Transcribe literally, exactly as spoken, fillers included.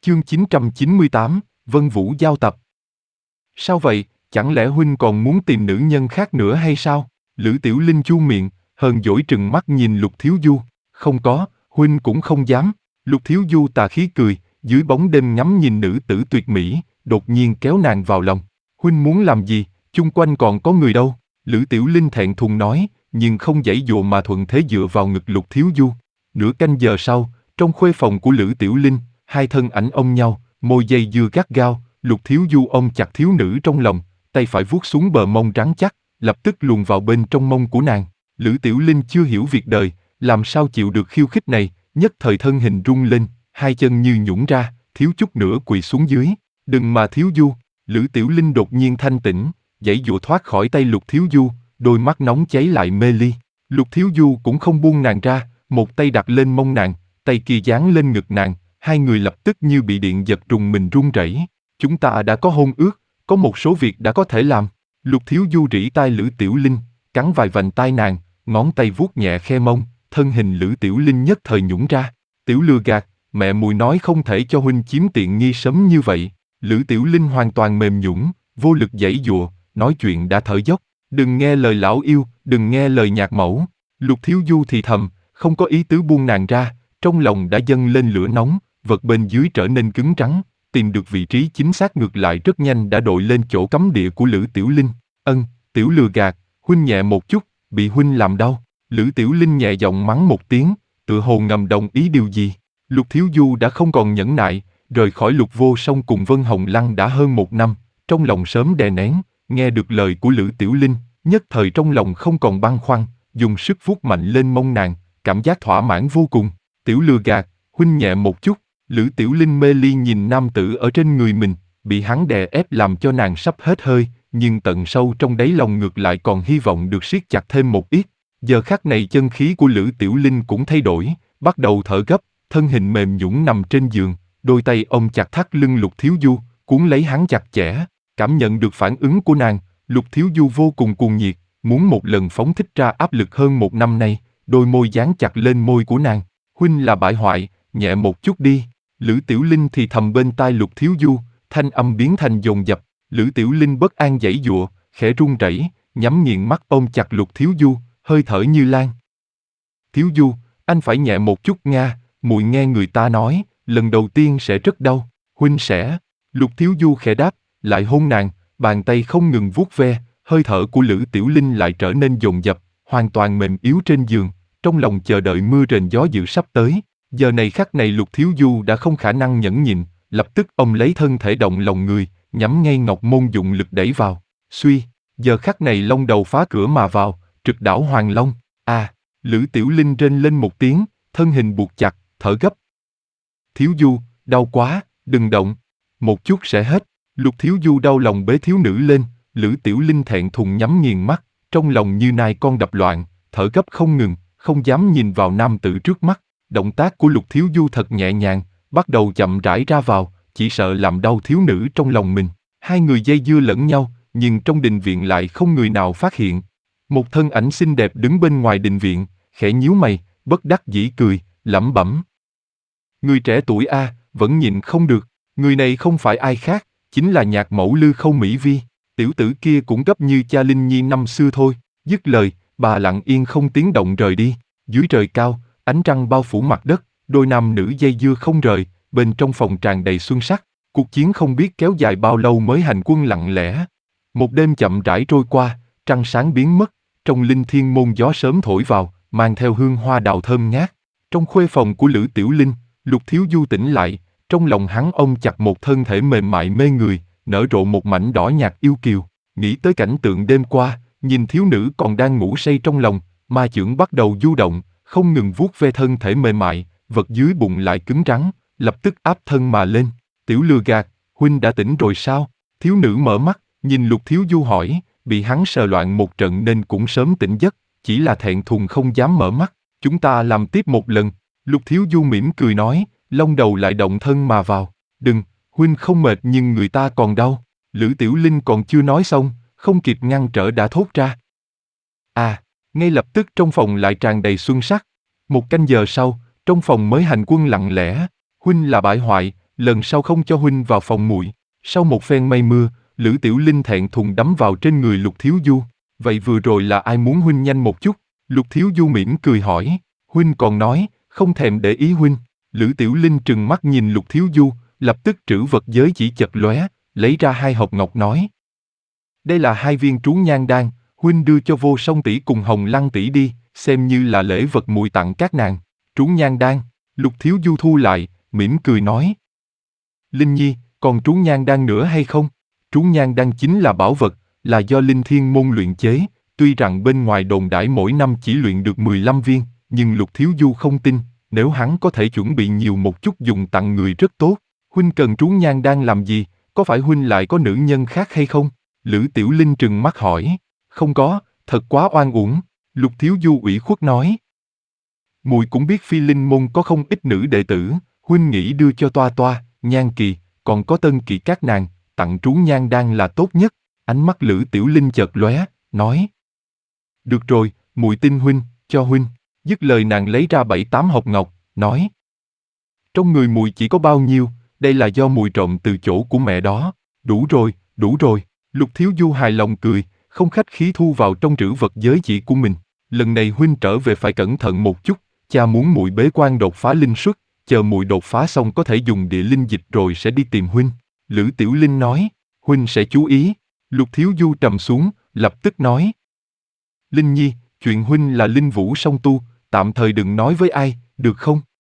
Chương chín trăm chín mươi tám, Vân Vũ giao tập. Sao vậy, chẳng lẽ huynh còn muốn tìm nữ nhân khác nữa hay sao? Lữ Tiểu Linh chu miệng, hờn dỗi trừng mắt nhìn Lục Thiếu Du. Không có, huynh cũng không dám. Lục Thiếu Du tà khí cười, dưới bóng đêm ngắm nhìn nữ tử tuyệt mỹ, đột nhiên kéo nàng vào lòng. Huynh muốn làm gì, chung quanh còn có người đâu? Lữ Tiểu Linh thẹn thùng nói, nhưng không giãy dụa mà thuận thế dựa vào ngực Lục Thiếu Du. Nửa canh giờ sau, trong khuê phòng của Lữ Tiểu Linh, hai thân ảnh ôm nhau, môi dây dưa gắt gao. Lục Thiếu Du ôm chặt thiếu nữ trong lòng, tay phải vuốt xuống bờ mông rắn chắc, lập tức luồn vào bên trong mông của nàng. Lữ Tiểu Linh chưa hiểu việc đời, làm sao chịu được khiêu khích này, nhất thời thân hình rung lên, hai chân như nhũn ra, thiếu chút nữa quỳ xuống dưới. Đừng mà Thiếu Du. Lữ Tiểu Linh đột nhiên thanh tỉnh, giãy giụa thoát khỏi tay Lục Thiếu Du, đôi mắt nóng cháy lại mê ly. Lục Thiếu Du cũng không buông nàng ra, một tay đặt lên mông nàng, tay kia dán lên ngực nàng, hai người lập tức như bị điện giật rùng mình run rẩy. Chúng ta đã có hôn ước, có một số việc đã có thể làm. Lục Thiếu Du rỉ tai Lữ Tiểu Linh, cắn vài vành tai nàng, ngón tay vuốt nhẹ khe mông, thân hình Lữ Tiểu Linh nhất thời nhũn ra. Tiểu lừa gạt, mẹ mùi nói không thể cho huynh chiếm tiện nghi sớm như vậy. Lữ Tiểu Linh hoàn toàn mềm nhũn, vô lực giãy giụa, nói chuyện đã thở dốc. Đừng nghe lời lão yêu, đừng nghe lời nhạc mẫu. Lục Thiếu Du thì thầm, không có ý tứ buông nàng ra, trong lòng đã dâng lên lửa nóng, vật bên dưới trở nên cứng rắn. Tìm được vị trí chính xác ngược lại rất nhanh đã đội lên chỗ cấm địa của Lữ Tiểu Linh. Ân, tiểu lừa gạt, huynh nhẹ một chút, bị huynh làm đau. Lữ Tiểu Linh nhẹ giọng mắng một tiếng, tựa hồ ngầm đồng ý điều gì. Lục Thiếu Du đã không còn nhẫn nại, rời khỏi Lục Vô Song cùng Vân Hồng Lăng đã hơn một năm, trong lòng sớm đè nén, nghe được lời của Lữ Tiểu Linh, nhất thời trong lòng không còn băn khoăn, dùng sức vuốt mạnh lên mông nàng, cảm giác thỏa mãn vô cùng. Tiểu lừa gạt, huynh nhẹ một chút. Lữ Tiểu Linh mê ly nhìn nam tử ở trên người mình, bị hắn đè ép làm cho nàng sắp hết hơi, nhưng tận sâu trong đáy lòng ngược lại còn hy vọng được siết chặt thêm một ít. Giờ khắc này chân khí của Lữ Tiểu Linh cũng thay đổi, bắt đầu thở gấp, thân hình mềm nhũn nằm trên giường, đôi tay ôm chặt thắt lưng Lục Thiếu Du, cuốn lấy hắn chặt chẽ. Cảm nhận được phản ứng của nàng, Lục Thiếu Du vô cùng cuồng nhiệt, muốn một lần phóng thích ra áp lực hơn một năm nay, đôi môi dán chặt lên môi của nàng. Huynh là bại hoại, nhẹ một chút đi. Lữ Tiểu Linh thì thầm bên tai Lục Thiếu Du, thanh âm biến thành dồn dập. Lữ Tiểu Linh bất an giãy giụa, khẽ run rẩy, nhắm nghiền mắt ôm chặt Lục Thiếu Du, hơi thở như lan. Thiếu Du, anh phải nhẹ một chút nha, muội nghe người ta nói, lần đầu tiên sẽ rất đau, huynh sẽ. Lục Thiếu Du khẽ đáp, lại hôn nàng, bàn tay không ngừng vuốt ve, hơi thở của Lữ Tiểu Linh lại trở nên dồn dập, hoàn toàn mềm yếu trên giường, trong lòng chờ đợi mưa rền gió dữ sắp tới. Giờ này khắc này Lục Thiếu Du đã không khả năng nhẫn nhịn, lập tức ông lấy thân thể động lòng người, nhắm ngay ngọc môn dụng lực đẩy vào. Suy, giờ khắc này long đầu phá cửa mà vào, trực đảo Hoàng Long. À, Lữ Tiểu Linh rên lên một tiếng, thân hình buộc chặt, thở gấp. Thiếu Du, đau quá, đừng động, một chút sẽ hết. Lục Thiếu Du đau lòng bế thiếu nữ lên, Lữ Tiểu Linh thẹn thùng nhắm nghiền mắt, trong lòng như nai con đập loạn, thở gấp không ngừng, không dám nhìn vào nam tử trước mắt. Động tác của Lục Thiếu Du thật nhẹ nhàng, bắt đầu chậm rãi ra vào, chỉ sợ làm đau thiếu nữ trong lòng mình. Hai người dây dưa lẫn nhau, nhưng trong đình viện lại không người nào phát hiện. Một thân ảnh xinh đẹp đứng bên ngoài đình viện, khẽ nhíu mày, bất đắc dĩ cười, lẩm bẩm. Người trẻ tuổi a, vẫn nhịn không được, người này không phải ai khác, chính là nhạc mẫu Lư Khâu Mỹ Vi. Tiểu tử kia cũng gấp như cha Linh Nhi năm xưa thôi. Dứt lời, bà lặng yên không tiếng động rời đi. Dưới trời cao, ánh trăng bao phủ mặt đất, đôi nam nữ dây dưa không rời, bên trong phòng tràn đầy xuân sắc. Cuộc chiến không biết kéo dài bao lâu mới hành quân lặng lẽ. Một đêm chậm rãi trôi qua, trăng sáng biến mất, trong linh thiên môn gió sớm thổi vào, mang theo hương hoa đào thơm ngát. Trong khuê phòng của Lữ Tiểu Linh, Lục Thiếu Du tỉnh lại, trong lòng hắn ôm chặt một thân thể mềm mại mê người, nở rộ một mảnh đỏ nhạt yêu kiều. Nghĩ tới cảnh tượng đêm qua, nhìn thiếu nữ còn đang ngủ say trong lòng, ma chưởng bắt đầu du động, không ngừng vuốt ve thân thể mềm mại, vật dưới bụng lại cứng rắn, lập tức áp thân mà lên. Tiểu lừa gạt, huynh đã tỉnh rồi sao? Thiếu nữ mở mắt, nhìn Lục Thiếu Du hỏi, bị hắn sờ loạn một trận nên cũng sớm tỉnh giấc, chỉ là thẹn thùng không dám mở mắt. Chúng ta làm tiếp một lần. Lục Thiếu Du mỉm cười nói, lông đầu lại động thân mà vào. Đừng, huynh không mệt nhưng người ta còn đau. Lữ Tiểu Linh còn chưa nói xong, không kịp ngăn trở đã thốt ra. À, ngay lập tức trong phòng lại tràn đầy xuân sắc. Một canh giờ sau, trong phòng mới hành quân lặng lẽ. Huynh là bại hoại, lần sau không cho huynh vào phòng muội. Sau một phen mây mưa, Lữ Tiểu Linh thẹn thùng đắm vào trên người Lục Thiếu Du. Vậy vừa rồi là ai muốn huynh nhanh một chút? Lục Thiếu Du mỉm cười hỏi. Huynh còn nói, không thèm để ý huynh. Lữ Tiểu Linh trừng mắt nhìn Lục Thiếu Du, lập tức trữ vật giới chỉ chật lóe, lấy ra hai hộp ngọc nói. Đây là hai viên trú nhan đan, huynh đưa cho Vô Song tỷ cùng Hồng Lăng tỷ đi, xem như là lễ vật muội tặng các nàng. Trú nhan đan, Lục Thiếu Du thu lại, mỉm cười nói. Linh Nhi, còn trú nhan đan nữa hay không? Trú nhan đan chính là bảo vật, là do Linh Thiên môn luyện chế, tuy rằng bên ngoài đồn đãi mỗi năm chỉ luyện được mười lăm viên, nhưng Lục Thiếu Du không tin, nếu hắn có thể chuẩn bị nhiều một chút dùng tặng người rất tốt. Huynh cần trú nhan đan làm gì, có phải huynh lại có nữ nhân khác hay không? Lữ Tiểu Linh trừng mắt hỏi. Không có, thật quá oan uổng, Lục Thiếu Du ủy khuất nói. Muội cũng biết Phi Linh môn có không ít nữ đệ tử, huynh nghĩ đưa cho Toa Toa, Nhan Kỳ, còn có Tân Kỳ các nàng, tặng trú nhan đan là tốt nhất. Ánh mắt Lữ Tiểu Linh chợt lóe, nói. Được rồi, muội tin huynh, cho huynh. Dứt lời nàng lấy ra bảy tám hộp ngọc, nói. Trong người muội chỉ có bao nhiêu, đây là do muội trộm từ chỗ của mẹ đó. Đủ rồi, đủ rồi. Lục Thiếu Du hài lòng cười, không khách khí thu vào trong trữ vật giới chỉ của mình. Lần này huynh trở về phải cẩn thận một chút, cha muốn muội bế quan đột phá linh xuất, chờ muội đột phá xong có thể dùng địa linh dịch rồi sẽ đi tìm huynh. Lữ Tiểu Linh nói, huynh sẽ chú ý. Lục Thiếu Du trầm xuống, lập tức nói. Linh Nhi, chuyện huynh là linh vũ song tu, tạm thời đừng nói với ai, được không?